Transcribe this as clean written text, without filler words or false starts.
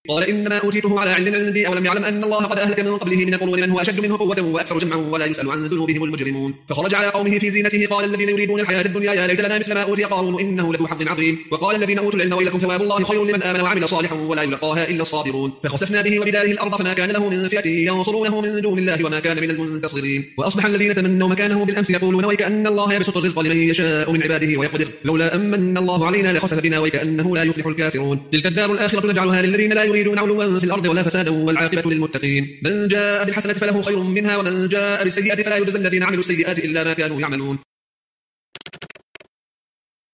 قال إنما أوتيته على علم عندي أولم يعلم أن الله قد أهلك من قبله من القرون من هو أشد منه قوة وأكثر جمعا ولا يسأل عن ذنوبهم المجرمون. فخرج على قومه في زينته قال الذين يريدون الحياة الدنيا يا ليت لنا مثل ما أوتي قارون إنه لذو حظ عظيم. وقال الذين أوتوا العلم ويلكم ثواب الله خير لمن آمن وعمل صالحا ولا يلقاها إلا الصابرون. فخسفنا به وبداره الأرض فما كان له من فئة ينصرونه من دون الله وما كان من المنتصرين. وأصبح الذين تمنوا مكانه بالأمس يقولون ويكأن الله يبسط الرزق لمن يشاء من عباده ويقدر لولا أمن الله علينا لخسف بنا ويكأنه لا يفلح الكافرون. تلك الدار الآخرة نجعلها للذين لا يريدون علوا في الأرض ولا فسادا والعاقبة للمتقين. من جاء بالحسنة فله خير منها ومن جاء بالسيئة فلا يجزى الذين عملوا السيئات إلا ما كانوا يعملون.